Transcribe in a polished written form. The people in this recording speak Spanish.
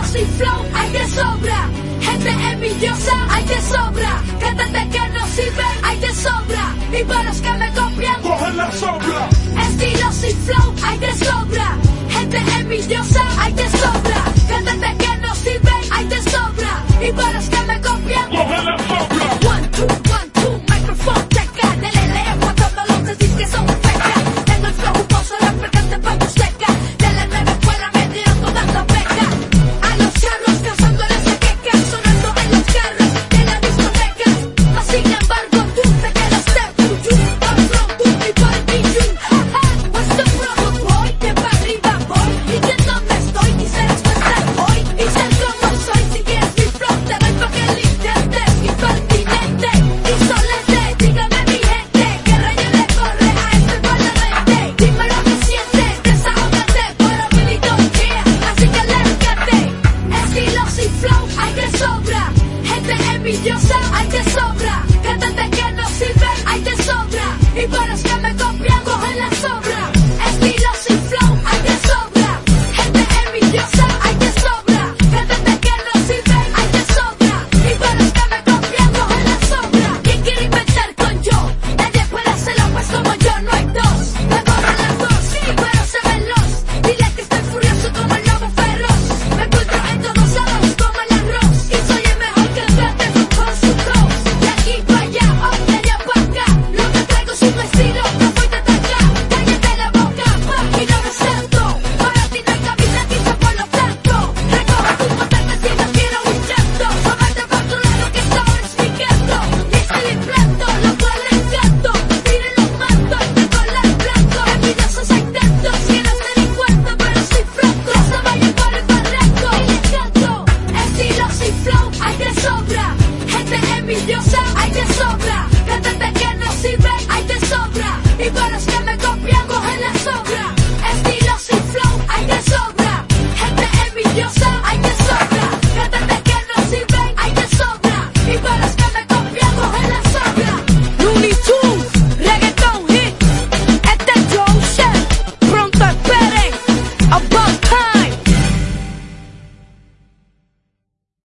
y flow hay de sobra. Gente envidiosa hay de sobra. Cantantes que no sirven hay de sobra. Y para los que me copian, cogen la sobra. estilos y flow hay de sobra. Gente envidiosa hay de sobra.